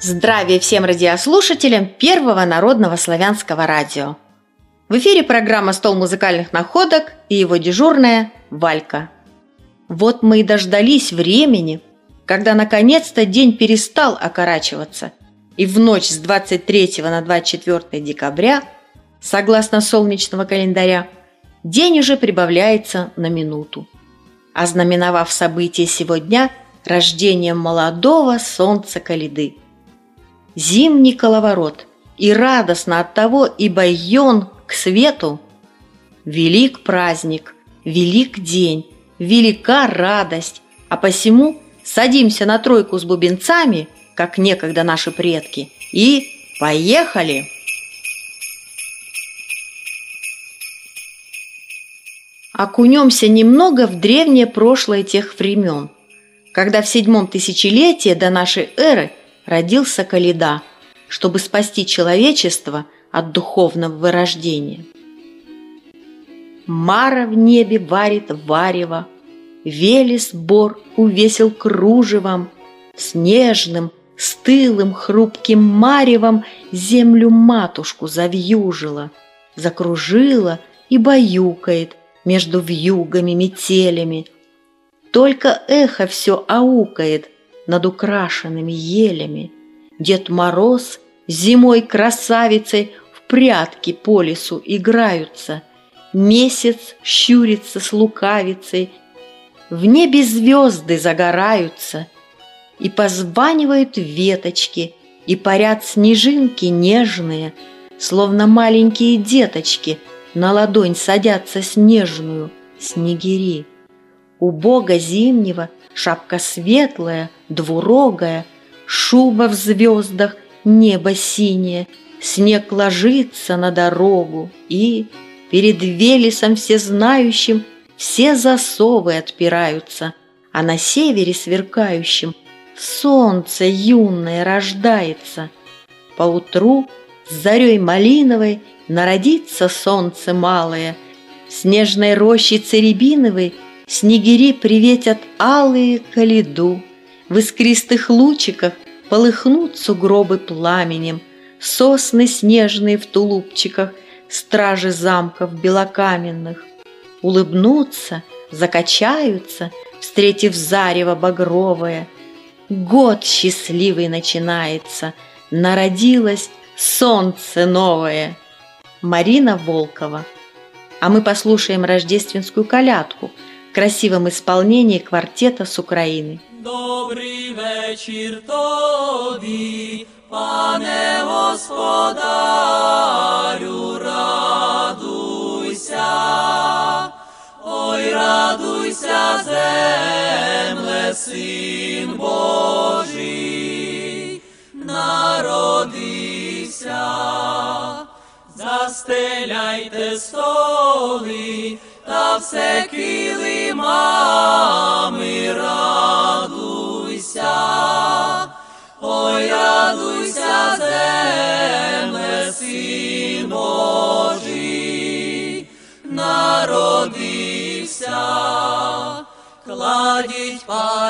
Здравия всем радиослушателям Первого народного славянского радио. В эфире программа «Стол музыкальных находок» и его дежурная Валька. Вот мы и дождались времени, когда наконец-то день перестал окорачиваться, и в ночь с 23 на 24 декабря, согласно солнечного календаря, день уже прибавляется на минуту, ознаменовав событие сего дня рождением молодого солнца Коляды. Зимний коловорот, и радостно от того, ибо он к свету. Велик праздник, велик день, велика радость, а посему садимся на тройку с бубенцами, как некогда наши предки, и поехали! Окунемся немного в древнее прошлое тех времен, когда в 7 тысячелетии до нашей эры родился Коляда, чтобы спасти человечество от духовного вырождения. Мара в небе варит варево, Велес бор увесил кружевом, Снежным, стылым, хрупким маревом Землю матушку завьюжила, закружила и баюкает между вьюгами, метелями. Только эхо все аукает над украшенными елями. Дед Мороз зимой красавицей в прятки по лесу играются. Месяц щурится с лукавицей, в небе звезды загораются, и позванивают веточки, и парят снежинки нежные, словно маленькие деточки на ладонь садятся снежную снегири. У бога зимнего шапка светлая, двурогая, шуба в звездах, небо синее, снег ложится на дорогу, и перед Велесом всезнающим все засовы отпираются, а на севере сверкающем солнце юное рождается. Поутру с зарей малиновой народится солнце малое, в снежной рощице рябиновой снегири приветят алые Коляду, в искристых лучиках полыхнут сугробы пламенем, сосны снежные в тулупчиках, стражи замков белокаменных. Улыбнутся, закачаются, встретив зарево багровое. Год счастливый начинается, народилось солнце новое. Марина Волкова. А мы послушаем рождественскую колядку в красивом исполнении квартета с Украины. Добрий вечір тобі, пане господарю, радуйся, ой, радуйся, земле, син Божий народився. Застеляйте столи та все килимами, радуйся, ой, радуйся, земле, син Божий народився. Кладіть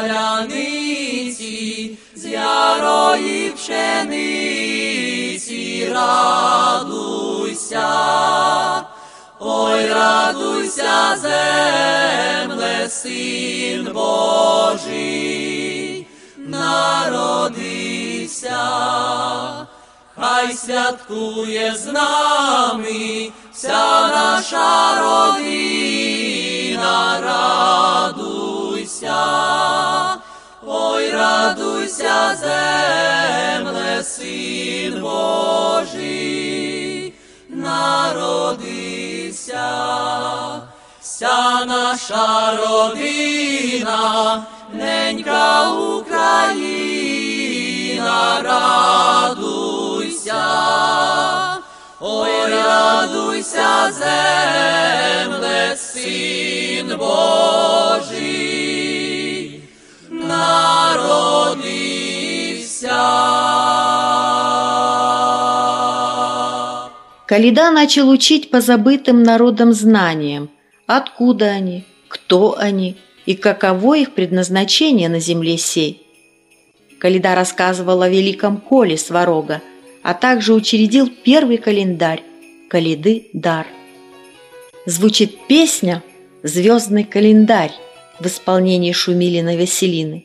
паляниці з ярої пшениці, радуйся, ой, радуйся, земле, син Божий народився. Хай святкує з нами вся наша родина, радуйся, ой, радуйся, земле, син Божий народився. Вся наша родина, ненька Україна, радуйся, ой, радуйся, земле, син Божий народився. Коляда начал учить позабытым народам знаниям, откуда они, кто они и каково их предназначение на земле сей. Коляда рассказывал о великом Коле Сварога, а также учредил первый календарь «Коляды дар». Звучит песня «Звездный календарь» в исполнении Шумилиной Василины.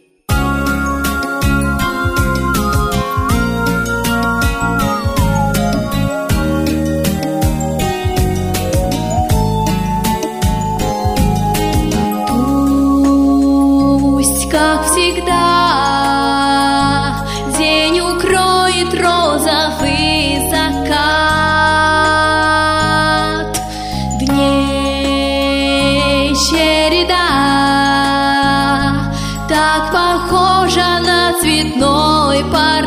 Пусть, как всегда, день укроет розовый закат. Дней череда так похожа на цветной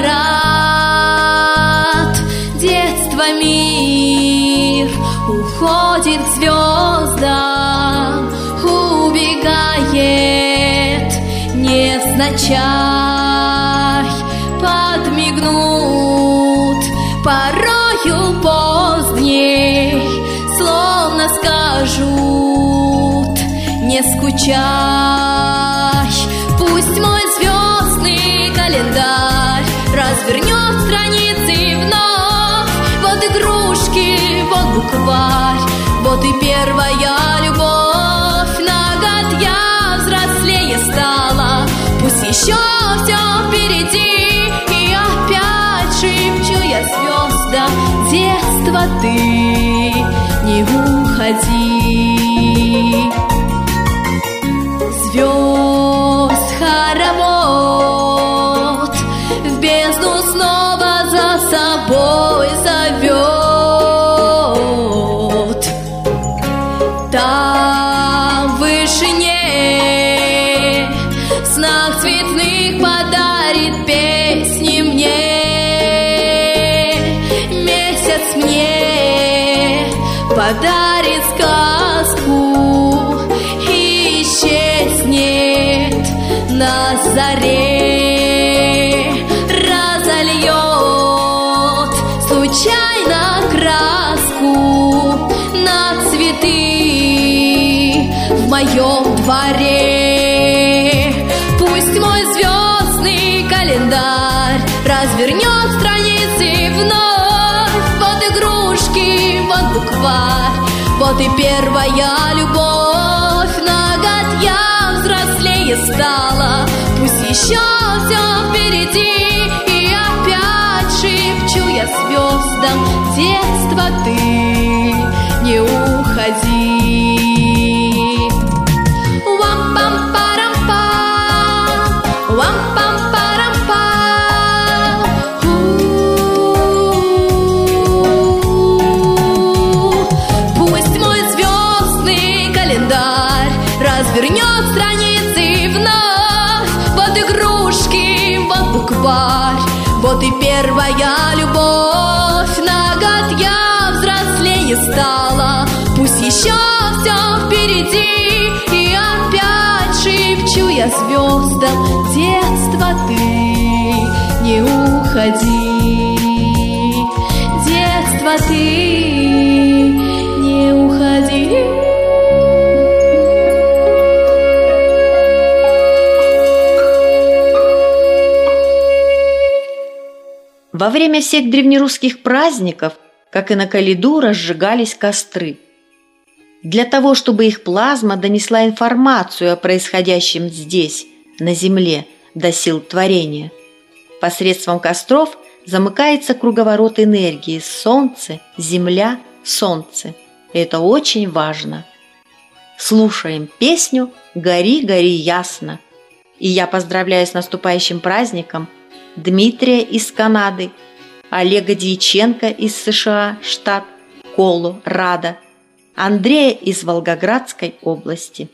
парад. Детство, мир уходит к звездам, убегает невзначай. Подмигнут порою поздней, словно скажут: не скучай. Пусть мой звездный календарь развернет страницы вновь. Вот игрушки, вот букварь, вот и первая любовь. На год я взрослее стала, пусть еще все впереди. И опять шепчу я звездам: детство, ты не уходи. Звезд хоровод в бездну снова за собой зовет. Там в вышине в снах цветных подарит песни мне. Месяц мне подарит сказку и исчезнет на заре. Разольет случайно краску на цветы в моем дворе. Пусть мой звездный календарь развернет страницы вновь. Вот игрушки, вот букварь, вот и первая любовь. На год я взрослее стала, пусть еще все впереди. И опять шепчу я звездам: детство, ты не уходи. Пусть мой звездный календарь развернет страницы вновь. Вот игрушки, вот букварь, вот и первая любовь. На год я взрослее стала, пусть еще все впереди. И опять шепчу я звездам: детство, ты не уходи. Детство, ты не уходи. Во время всех древнерусских праздников, как и на Коляду, разжигались костры. Для того, чтобы их плазма донесла информацию о происходящем здесь, на земле, до сил творения. Посредством костров замыкается круговорот энергии Солнце, Земля, Солнце. И это очень важно. Слушаем песню «Гори, гори ясно». И я поздравляю с наступающим праздником Дмитрия из Канады, Олега Дьяченко из США, штат Колорадо, Андрея из Волгоградской области.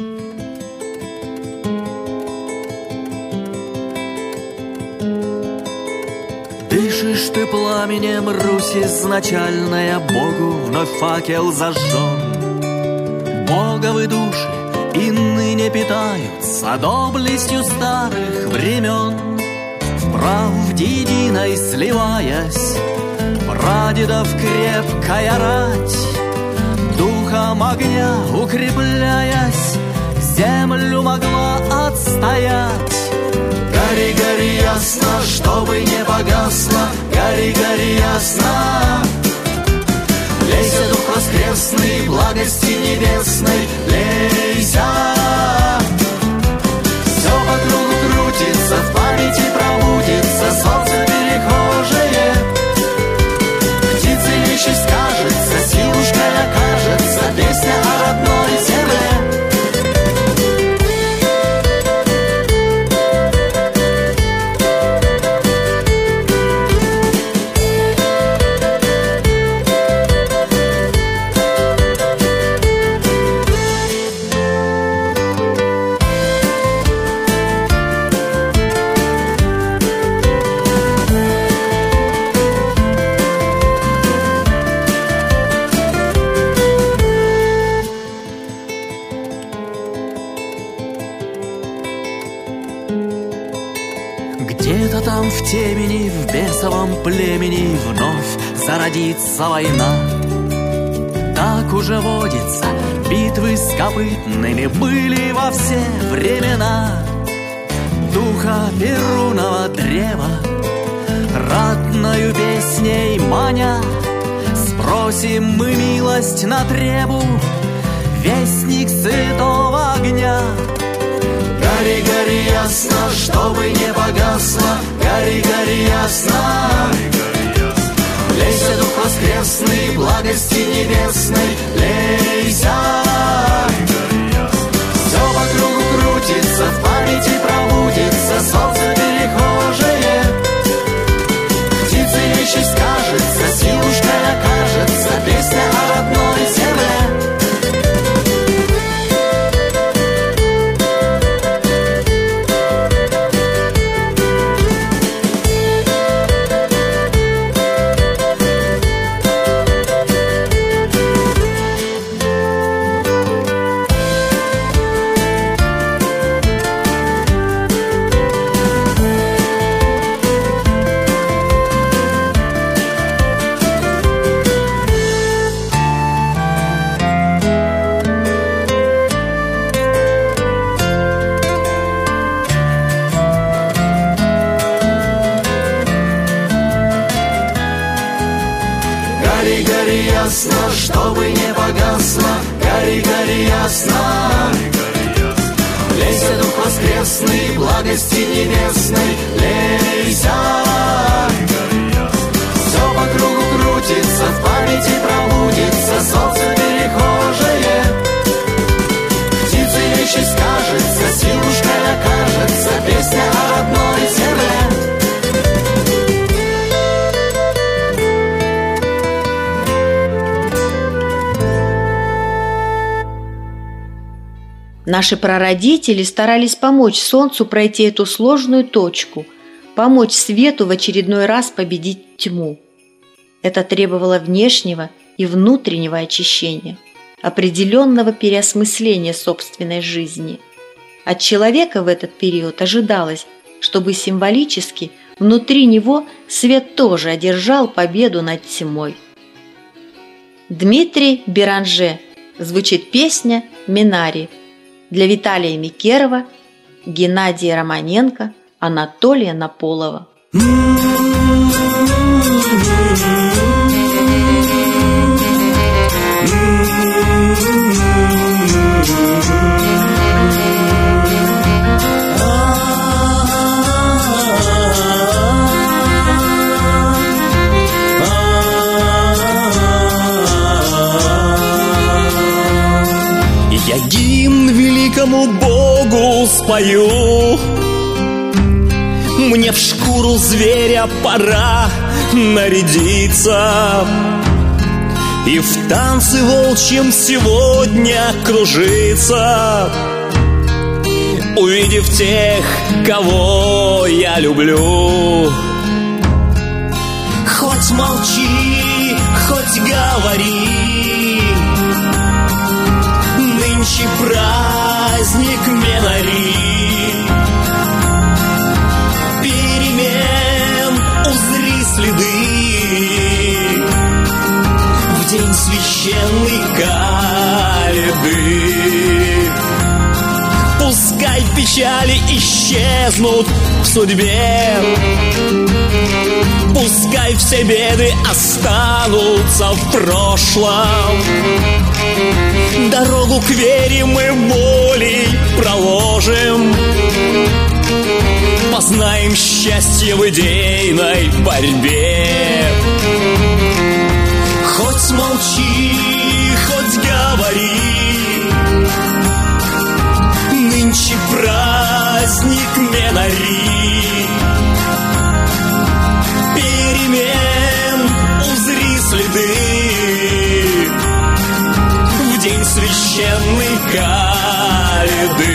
Дышишь ты пламенем, Русь изначальная, Богу вновь факел зажжен. Боговы души и ныне питаются доблестью старых времен. В правде единой сливаясь, прадедов крепкая рать, духом огня укрепляясь, землю могла отстоять. Гори, гори ясно, чтобы не погасло, гори, гори ясно. Лейся, дух воскресный, благости небесной, лейся. Все по кругу крутится, в памяти пробудится солнце перехожее. Птицы нечисть кажется, силушкой окажется песня о родной земле. Где-то там в темени, в бесовом племени вновь зародится война. Так уже водится, битвы с копытными были во все времена. Духа перунова древа, ратною песней маня, спросим мы милость на требу, вестник святого огня. Гори, гори ясно, чтобы не погасло, гори, гори ясно. Лейся, дух воскресный, благости небесной, лейся. Все по кругу крутится, в памяти пробудится солнце перехожее. Птицы нечисть кажется, силушкой окажется песня о родной земле. Гори, гори ясно, чтобы не погасло, гори, гори ясно. Лейся, дух воскресный, благости небесной, лейся. Все по кругу крутится, в памяти пробудится солнце перехожее. Птицы нечисть кажется, силушкой окажется песня о родной земле. Наши прародители старались помочь солнцу пройти эту сложную точку, помочь свету в очередной раз победить тьму. Это требовало внешнего и внутреннего очищения, определенного переосмысления собственной жизни. От человека в этот период ожидалось, чтобы символически внутри него свет тоже одержал победу над тьмой. Дмитрий Беранже. Звучит песня «Минари» для Виталия Микерова, Геннадия Романенко, Анатолия Наполова. Я гимн великому Богу спою, мне в шкуру зверя пора нарядиться и в танце волчьем сегодня кружиться, увидев тех, кого я люблю. Хоть молчи, хоть говори, нынче праздник Минари. Перемен узри следы в день священной каледы. Пускай Пускай печали исчезнут в судьбе, пускай все беды останутся в прошлом. Дорогу к вере мы волей проложим, познаем счастье в идейной борьбе. Хоть молчи, хоть говори, нынче праздник Менари. Перемен узри следы в день священной Каледы.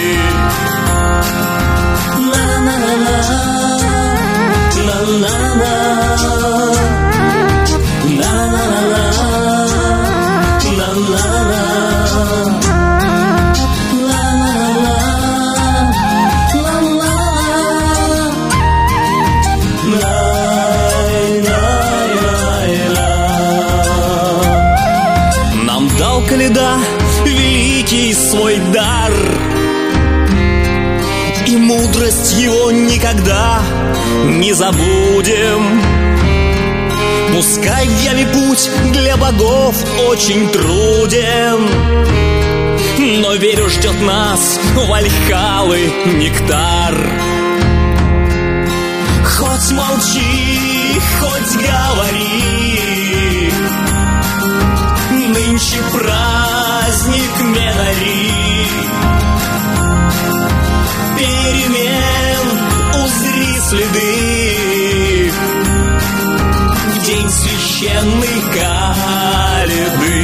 На-на-на-на, на-на-на, на-на-на-на, на-на-на. Коляда великий свой дар, и мудрость его никогда не забудем. Пускай яве путь для богов очень труден, но верю, ждет нас Вальхаллы нектар. Хоть молчи, хоть говори, нынче праздник Менари. Перемен узри следы в день священной Каледы.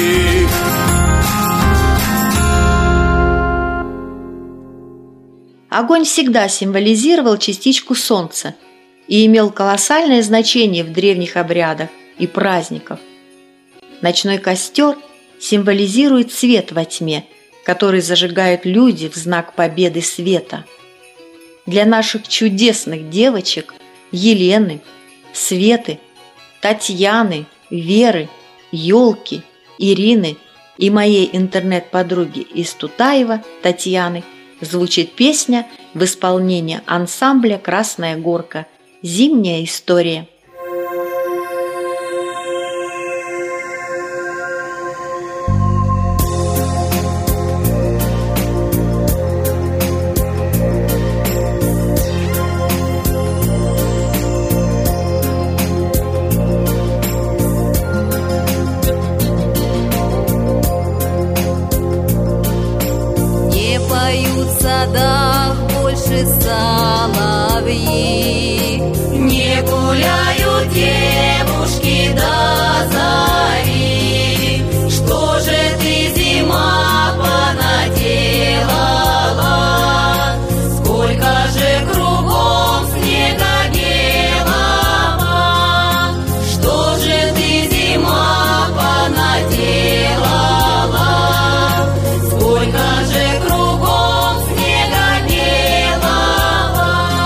Огонь всегда символизировал частичку солнца и имел колоссальное значение в древних обрядах и праздниках. Ночной костер символизирует свет во тьме, который зажигают люди в знак победы света. Для наших чудесных девочек Елены, Светы, Татьяны, Веры, Ёлки, Ирины и моей интернет-подруги из Тутаева Татьяны звучит песня в исполнении ансамбля «Красная горка» «Зимняя история». соловьи. Не гуляют девушки до зари. Что же ты, зима, понаделала? Сколько же кругом снега белого? Что же ты, зима, понаделала? Сколько же кругом снега белого?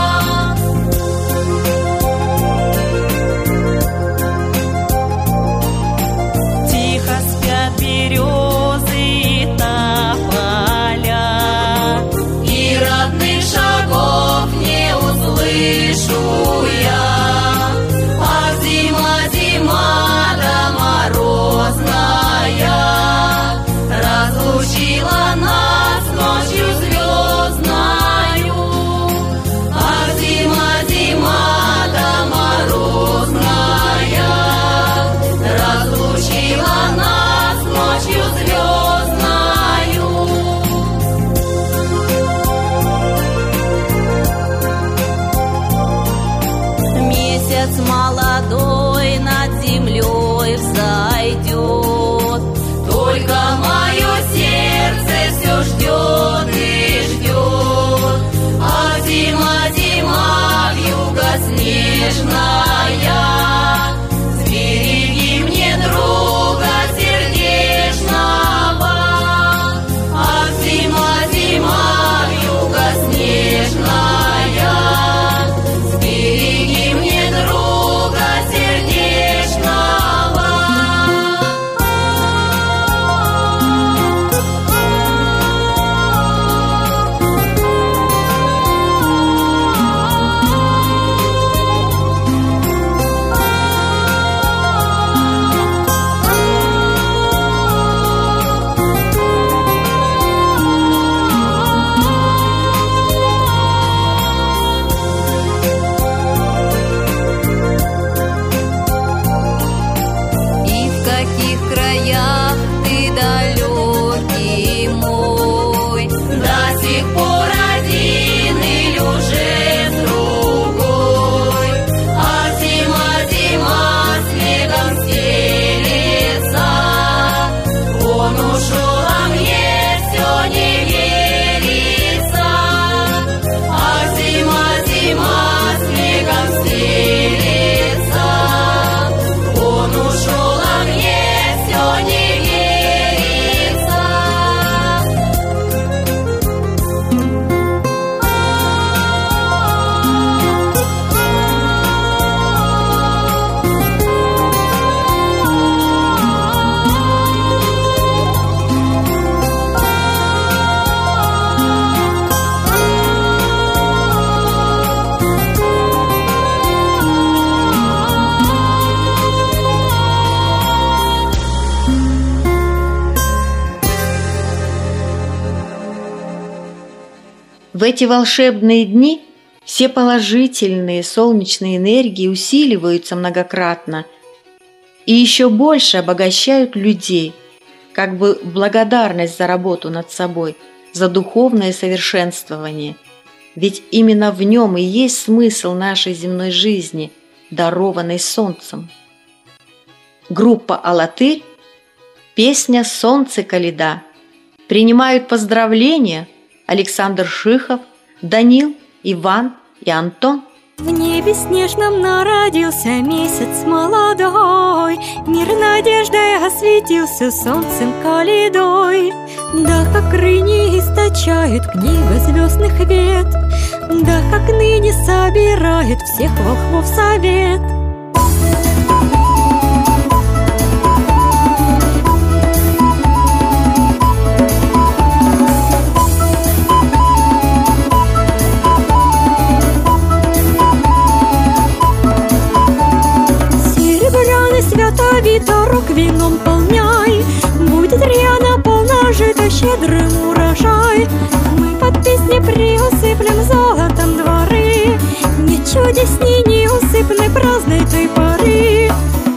Тихо спят березы и тополя, и родных шагов не услышу я. Ах, зима, зима, да морозная, разлучила нас ночью звездною. Ах, зима, зима, да морозная, разлучила нас ночью звездною. Месяц молодой над землей взойдет, только мое сердце все ждет и ждет. А зима, зима, вьюга снежная, сбереги мне друга сердечного. Ах, зима, зима, вьюга снежная, сбереги мне друга сердечного. далеких краях ты далекий мой. До сих пор один или уже с другой, а зима снегом стелется. Он ушел, а мне все не верится, а зима снегом стелется. Он ушел, а мне все не верится. В эти волшебные дни все положительные солнечные энергии усиливаются многократно и еще больше обогащают людей, как бы в благодарность за работу над собой, за духовное совершенствование. Ведь именно в нем и есть смысл нашей земной жизни, дарованной солнцем. Группа «Алатырь», песня «Солнце коляда». Принимают поздравления Александр Шихов, Данил, Иван и Антон. В небе снежном народился месяц молодой, мир надеждой осветился солнцем коледой. Да, как рыни источает книга звездных вет, да, как ныне собирает всех волхвов совет. Торок вином полняй, будет рьяно полна жита щедрым урожай. Мы под песни приусыплем золотом дворы, не чудесней не усыпной праздной той поры.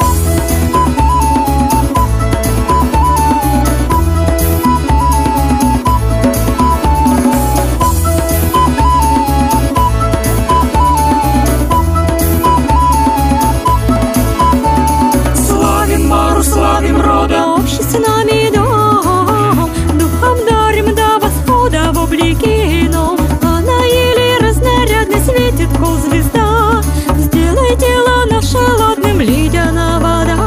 Славим рода, общий с нами дом, духом дарим до восхода в облике ином. Она еле разнарядно светит, кол звезда, сделай тело наше ладным, ледяная вода.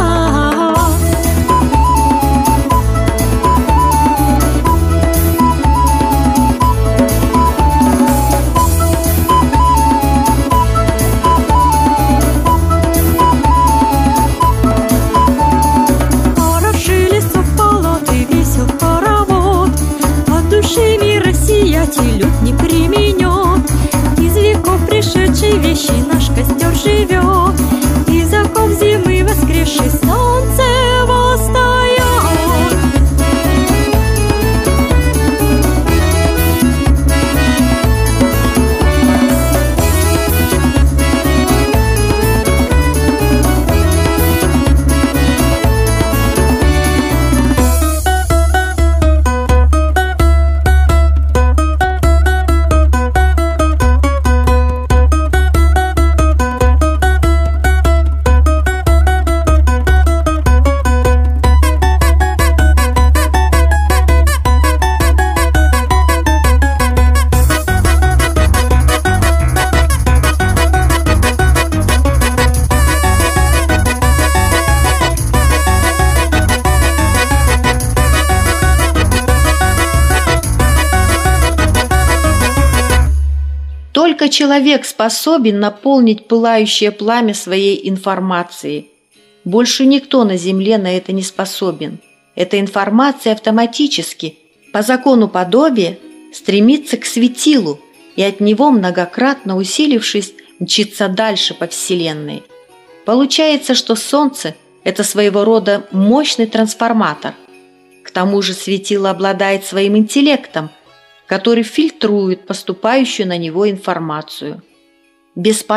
Лед не применет, из веков пришедшей вещи наш костер живет, из оков зимы воскресший солнце восстает. Только человек способен наполнить пылающее пламя своей информацией. Больше никто на Земле на это не способен. Эта информация автоматически, по закону подобия, стремится к светилу и от него, многократно усилившись, мчится дальше по Вселенной. Получается, что Солнце – это своего рода мощный трансформатор. К тому же светило обладает своим интеллектом, который фильтрует поступающую на него информацию.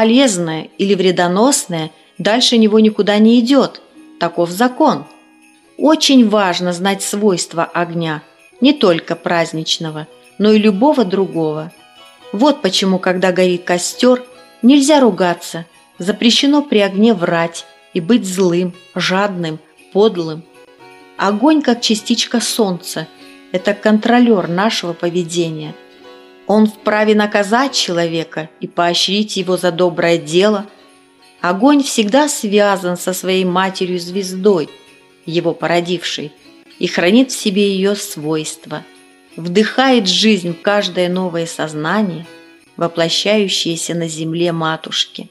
Бесполезное или вредоносное дальше него никуда не идет, таков закон. Очень важно знать свойства огня, не только праздничного, но и любого другого. Вот почему, когда горит костер, нельзя ругаться, запрещено при огне врать и быть злым, жадным, подлым. Огонь, как частичка солнца, это контролер нашего поведения. Он вправе наказать человека и поощрить его за доброе дело. Огонь всегда связан со своей матерью-звездой, его породившей, и хранит в себе ее свойства, вдыхает жизнь в каждое новое сознание, воплощающееся на земле матушки.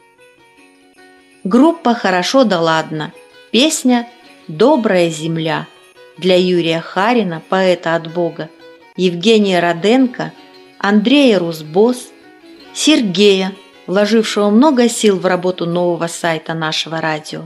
Группа «Хорошо да ладно», песня «Добрая земля» для Юрия Харина, поэта от Бога, Евгения Роденко, Андрея Русбос, Сергея, вложившего много сил в работу нового сайта нашего радио.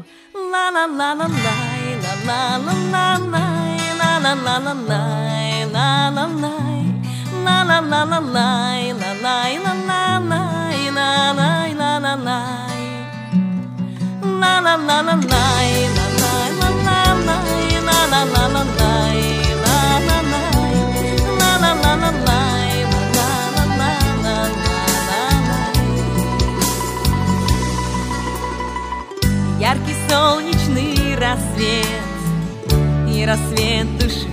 Яркий солнечный рассвет и рассвет души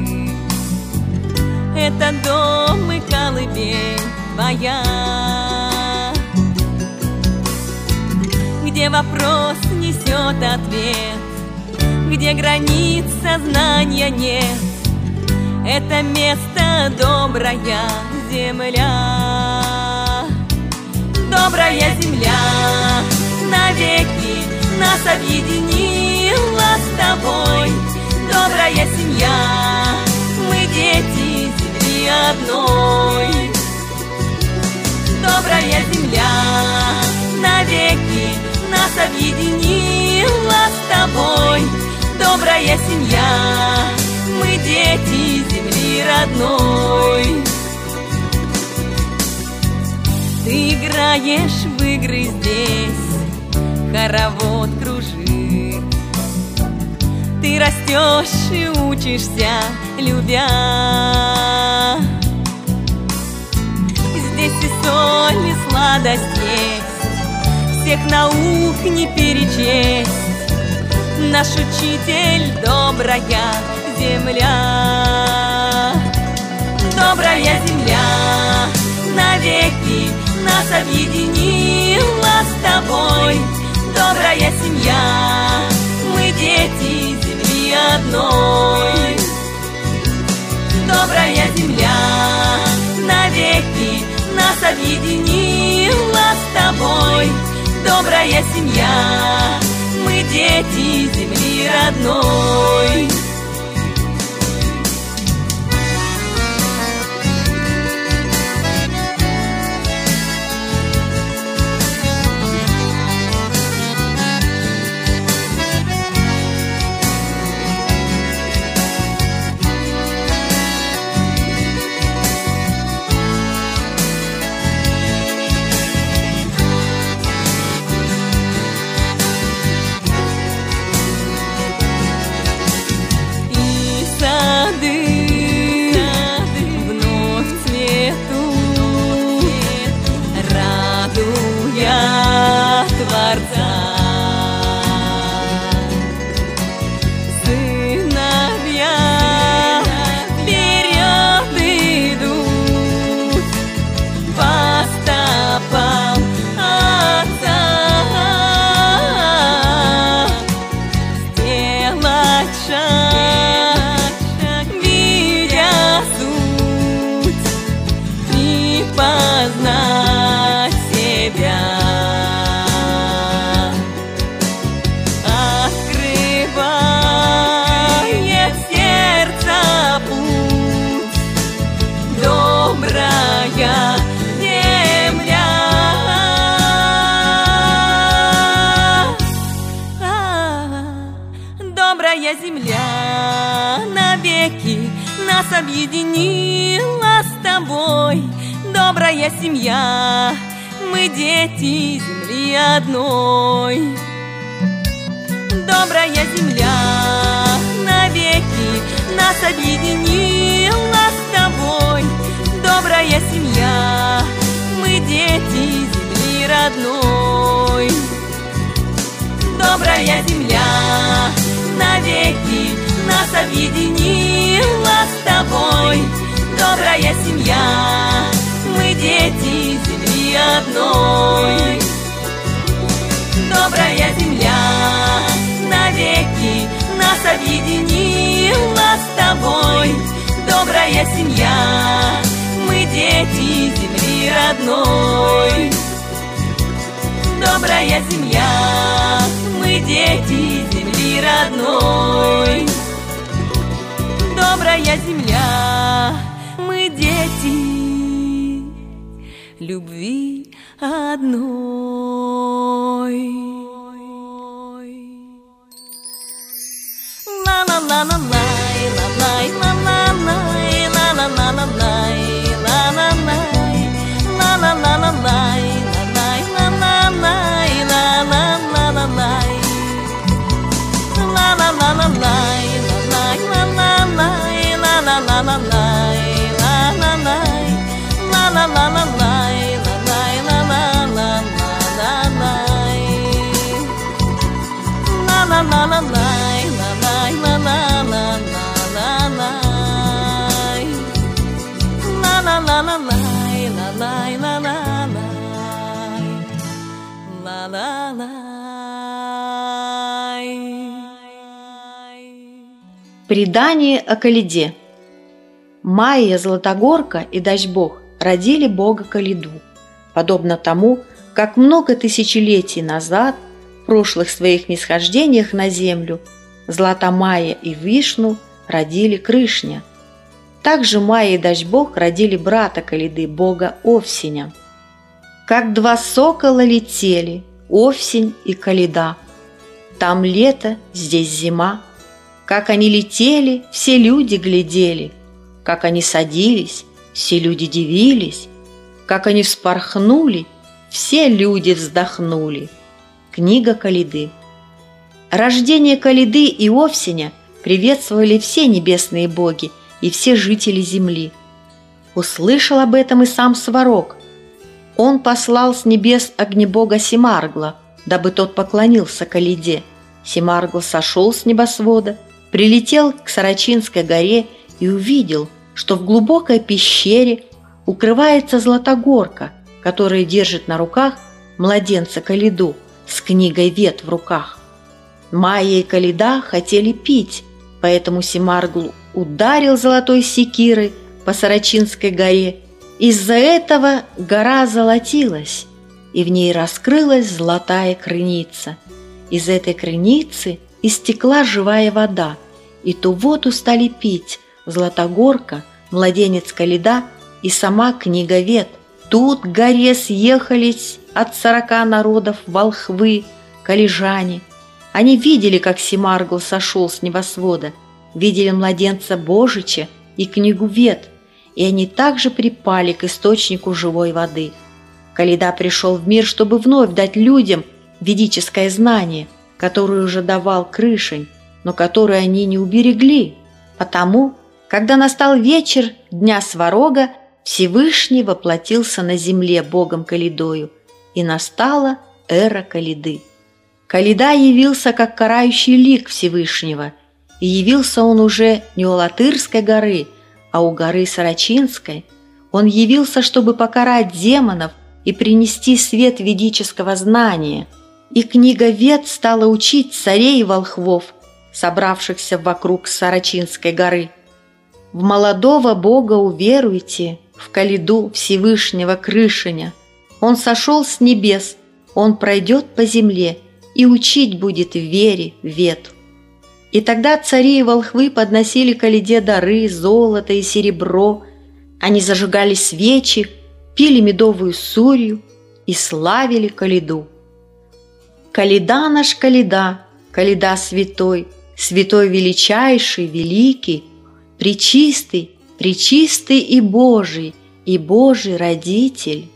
— это дом и колыбель твоя, где вопрос несет ответ, где границ сознания нет. Это место добрая земля, добрая земля навеки нас объединила с тобой. Добрая семья, мы дети земли одной. Добрая земля навеки нас объединила с тобой. Добрая семья, мы дети земли родной. Ты играешь в игры здесь, хоровод кружит. Ты растешь и учишься, любя. Здесь и соль, и сладость есть, всех наук не перечесть. Наш учитель — добрая земля. Добрая земля навеки нас объединила с тобой. Добрая семья, мы дети земли одной. Добрая земля навеки нас объединила с тобой. Добрая семья, мы дети земли родной. Объединила с тобой. Добрая семья, мы дети земли одной. Добрая земля нас объединила с тобой добрая семья. Мы дети земли родной. Добрая земля навеки нас объединила с тобой. Добрая семья, мы дети земли одной. Добрая земля навеки нас объединила с тобой. Добрая семья, мы дети земли родной. Добрая семья, мы дети земли родной. Добрая земля, мы дети любви одной. Ла-ла-ла-ла-лай, ла-лай, ла-ла-лай, ла-ла-ла-ла-лай, ла-ла-лай, ла-ла-ла-ла-лай, ла-лай, ла-ла-лай, ла-ла-ла-ла-лай, ла-ла-ла-ла-лай, ла-лай, ла-ла-лай, ла-ла-ла-ла-лай, ла-ла-лай, ла-ла-ла-ла-лай, ла-лай, ла-ла-ла-ла-лай, ла-ла-ла-ла-лай, ла-лай, ла-ла-ла-ла-лай, ла-ла-ла-ла-лай, ла-лай, ла-ла-лай, ла-ла-лай. Предание о Каледе. Майя, Златогорка и Дачбог родили бога Каледу, подобно тому, как много тысячелетий назад, в прошлых своих нисхождениях на землю, Златомайя и Вишну родили Кришня. Также Майя и Дачбог родили брата Каледы, бога Овсеня. Как два сокола летели Овсень и Каледа. Там лето, здесь зима. Как они летели, все люди глядели. Как они садились, все люди дивились. Как они вспорхнули, все люди вздохнули. Книга Каледы. Рождение Каледы и Овсеня приветствовали все небесные боги и все жители земли. Услышал об этом и сам Сварог. Он послал с небес огнебога Семаргла, дабы тот поклонился Каледе. Семаргл сошел с небосвода, прилетел к Сарачинской горе и увидел, что в глубокой пещере укрывается Златогорка, которая держит на руках младенца Каледу с книгой Вет в руках. Майя и Каледа хотели пить, поэтому Семаргл ударил золотой секирой по Сарачинской горе. Из-за этого гора золотилась, и в ней раскрылась золотая крыница. Из этой крыницы истекла живая вода, и ту воду стали пить Златогорка, младенец Каледа и сама книга Вет. Тут к горе съехались от 40 народов волхвы, калежане. Они видели, как Семаргл сошел с небосвода, видели младенца Божича и книгу Вет, и они также припали к источнику живой воды. Каледа пришел в мир, чтобы вновь дать людям ведическое знание, которое уже давал Кришень, но которое они не уберегли. Потому, когда настал вечер дня Сварога, Всевышний воплотился на земле богом Каледою, и настала эра Каледы. Каледа явился как карающий лик Всевышнего, и явился он уже не у Латырской горы, а у горы Сарачинской. Он явился, чтобы покарать демонов и принести свет ведического знания. И книга Вет стала учить царей и волхвов, собравшихся вокруг Сарачинской горы. В молодого бога уверуйте, в Каледу Всевышнего Кришеня. Он сошел с небес, он пройдет по земле и учить будет в вере Вет. И тогда цари и волхвы подносили Каледе дары, золото и серебро. Они зажигали свечи, пили медовую сурью и славили Каледу. Каледа наш Каледа, Каледа святой, святой величайший, великий, пречистый, пречистый и Божий Родитель.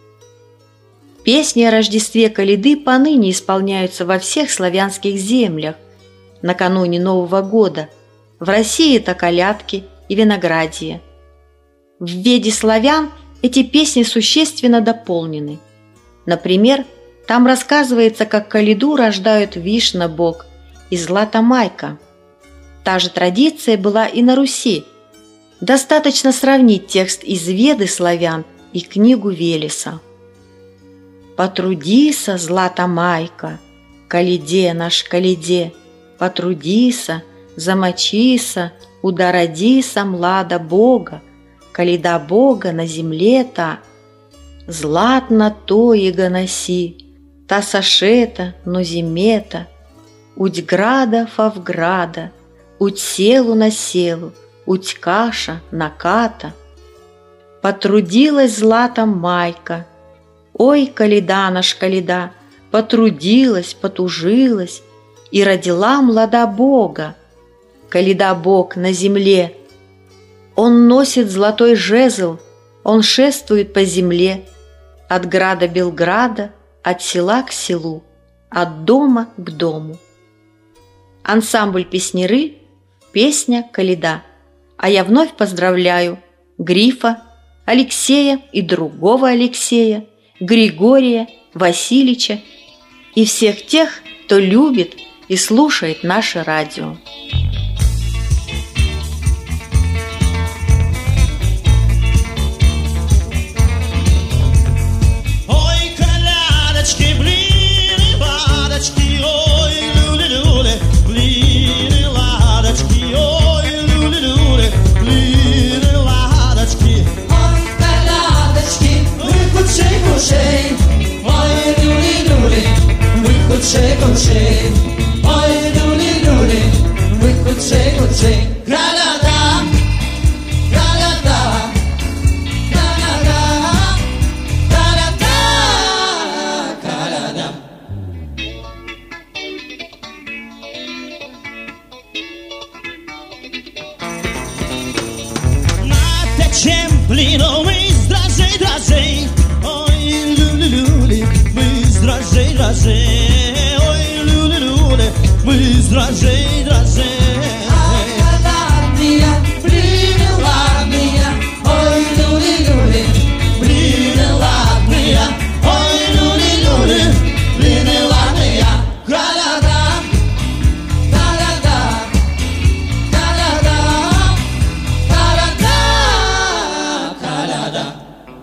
Песни о Рождестве Каледы поныне исполняются во всех славянских землях накануне Нового года. В России это колядки и виноградье. В Веде славян эти песни существенно дополнены. Например, там рассказывается, как коляду рождают Вишна-бог и Злата-майка. Та же традиция была и на Руси. Достаточно сравнить текст из Веды славян и книгу Велеса. «Потрудися, Злата-майка, коляде наш коляде, потрудися, замочися, удородися, млада Бога, коляда Бога на земле та, златно то иго носи, та сашета, но зимета, удь града фавграда, удь селу на селу, удь каша наката. Потрудилась Злата-майка, ой, коляда наш коляда, потрудилась, потужилась и родила млада Бога, коляда Бог на земле. Он носит золотой жезл, он шествует по земле, от града Белграда, от села к селу, от дома к дому». Ансамбль «Песняры», песня «Коляда». А я вновь поздравляю Грифа, Алексея и другого Алексея, Григория, Василича и всех тех, кто любит и слушает наше радио. Ой, колядочки, блины, ладочки, ой, люли-люли, блины, ладочки, ой, люли-люли, блины, ладочки. Ой, колядочки, вы кучей-кучей, ой, люли-люли, вы кучей-кучей, ой, люли-люли, вы кучей-кучей. Коляда, коляда, коляда, коляда, коляда. Напечем блинов мы из дрожжей, дрожжей, ой, люли-люли, мы из дрожжей, дрожжей, ой, люли-люли, мы из дрожжей, дрожжей. Ладные, блины ладные, ой, люли-люли, блины ладные, ой, люли-люли, блины ладные. Коляда, коляда, коляда, коляда, коляда.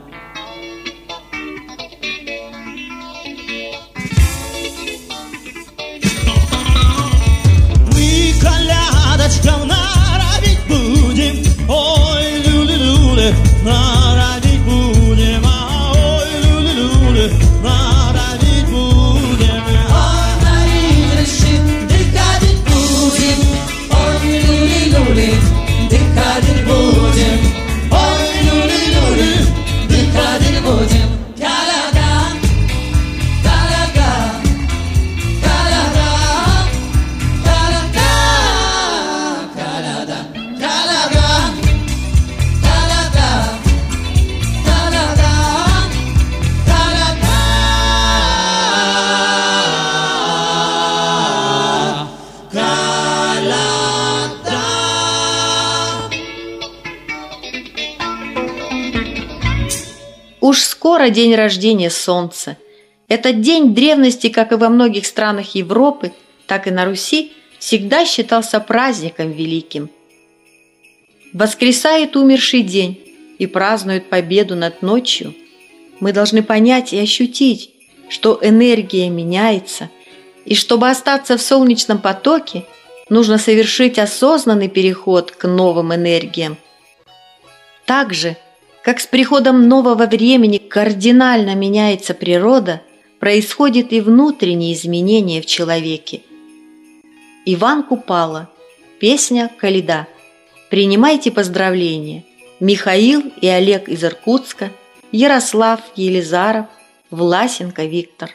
Мы колядочков норовить будем, ой, люли-люли, норовить будем, а ой, люли-люли, норовить будем. Ой, на игрыше дыхать будем, ой, люли-люли, дыхать будем, ой, люли-люли, дыхать будем. Коляда, коляда, коляда, коляда, коляда, коляда, Уж скоро день рождения Солнца. Этот день в древности, как и во многих странах Европы, так и на Руси, всегда считался праздником великим. Воскресает умерший день и празднует победу над ночью. Мы должны понять и ощутить, что энергия меняется, и чтобы остаться в солнечном потоке, нужно совершить осознанный переход к новым энергиям. Так же, как с приходом нового времени кардинально меняется природа, происходит и внутренние изменения в человеке. Иван Купала. Песня «Коляда». Принимайте поздравления. Михаил и Олег из Иркутска, Ярослав Елизаров, Власенко Виктор.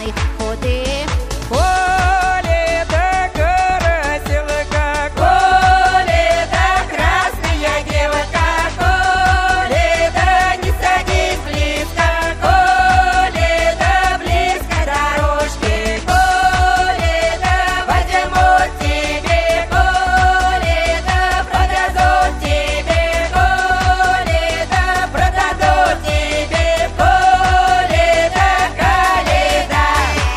красной ходы. Поле да красилка, поле да красная девка, поле да не садись близко, поле да близко дорожки, поле да возьмут тебе, поле да продадут тебе, поле да продадут тебе, поле да каледа.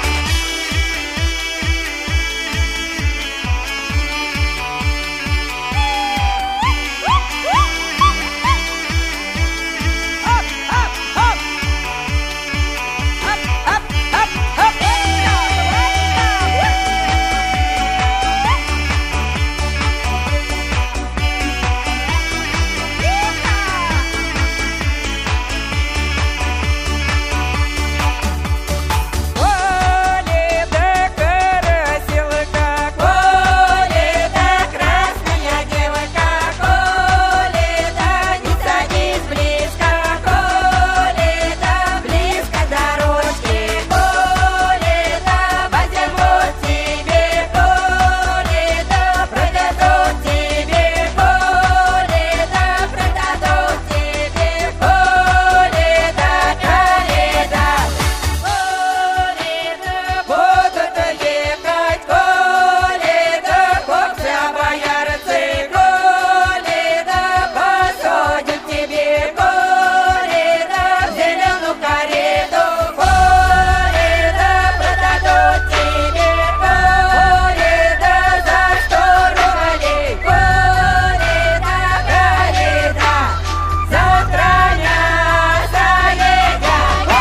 Поле да красилка, поле да красная девка, поле да не садись близко, поле да близко дорожки, поле да возьмут тебе, поле да продадут тебе, поле да продадут тебе, поле да каледа. Поле да будут ехать, поле да хлопцы боярцы, поле да посадят тебе, поле да в зеленую карету, поле да продадут тебе, поле да за 100 рублей, поле да каледа, завтра не заедет.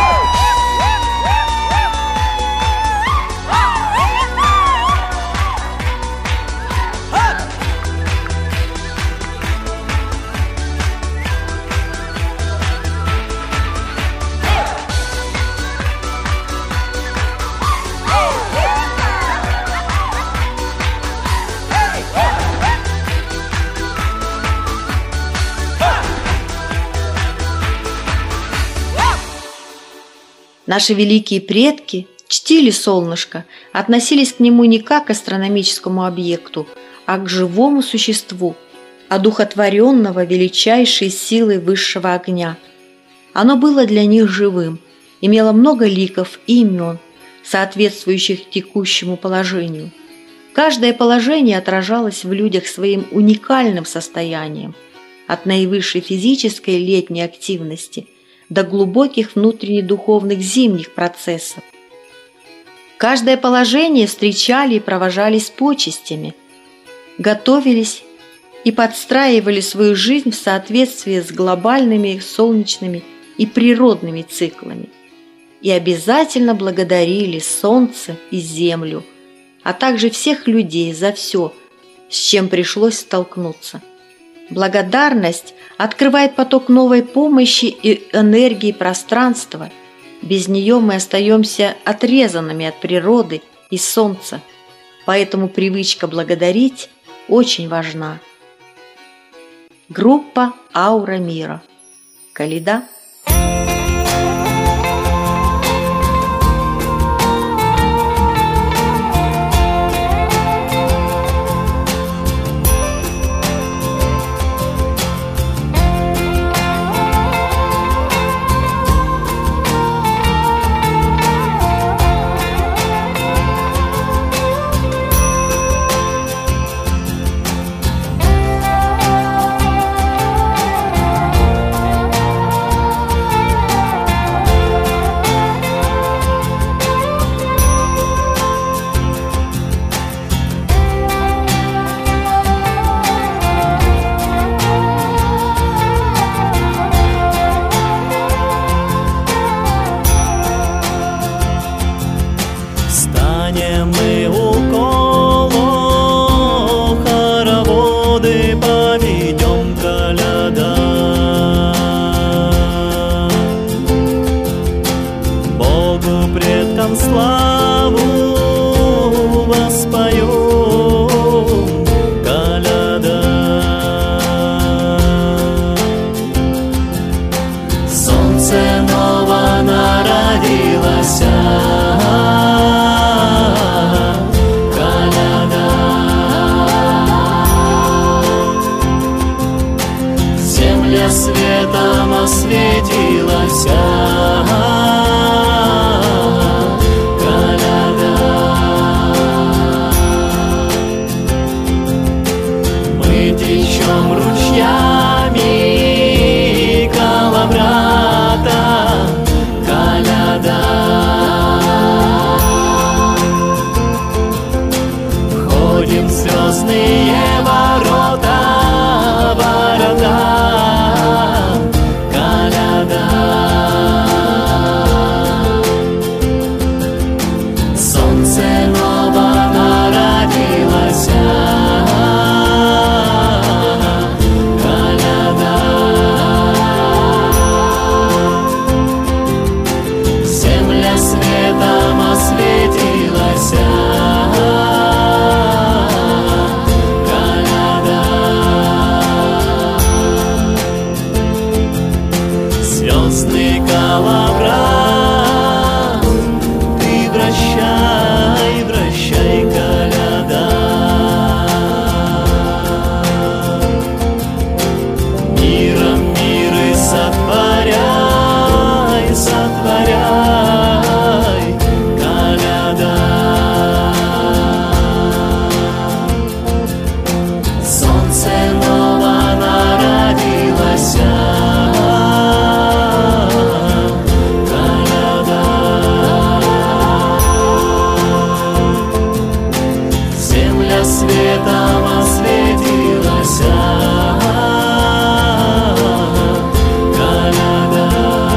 Наши великие предки чтили солнышко, относились к нему не как к астрономическому объекту, а к живому существу, одухотворенного величайшей силой высшего огня. Оно было для них живым, имело много ликов и имен, соответствующих текущему положению. Каждое положение отражалось в людях своим уникальным состоянием, от наивысшей физической летней активности до глубоких внутренних духовных зимних процессов. Каждое положение встречали и провожали с почестями, готовились и подстраивали свою жизнь в соответствии с глобальными солнечными и природными циклами. И обязательно благодарили солнце и землю, а также всех людей за все, с чем пришлось столкнуться. Благодарность открывает поток новой помощи и энергии пространства. Без нее мы остаемся отрезанными от природы и солнца, поэтому привычка благодарить очень важна. Группа «Аура мира». Каледа. Снова народилась. светом осветилась коляда. Звездный коловрат ты вращай, вращай, коляда. Миром миры сотворяй, сотворяй, коляда. Солнце ново народилось, коляда. Земля светом осветилась, коляда.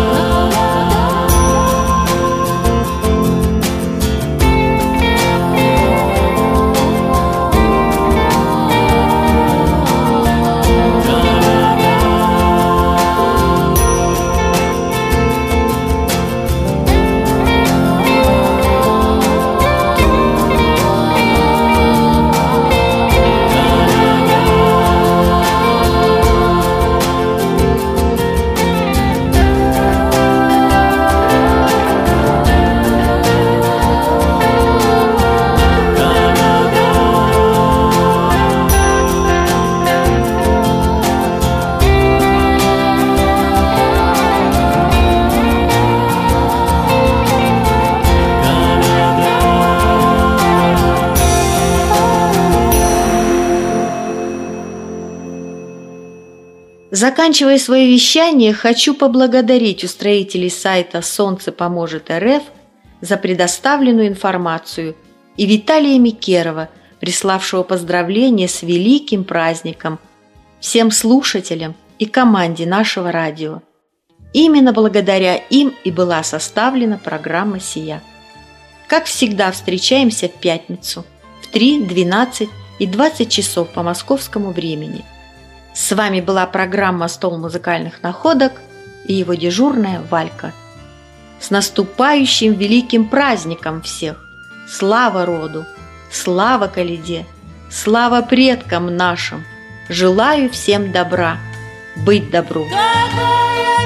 Заканчивая свое вещание, хочу поблагодарить устроителей сайта «Солнце поможет РФ» за предоставленную информацию и Виталия Микерова, приславшего поздравления с великим праздником всем слушателям и команде нашего радио. Именно благодаря им и была составлена программа сия. Как всегда, встречаемся в пятницу в 3, 12 и 20 часов по московскому времени. С вами была программа «Стол музыкальных находок» и его дежурная Валька. С наступающим великим праздником всех! Слава роду! Слава коляде! Слава предкам нашим! Желаю всем добра! Быть добру! Какая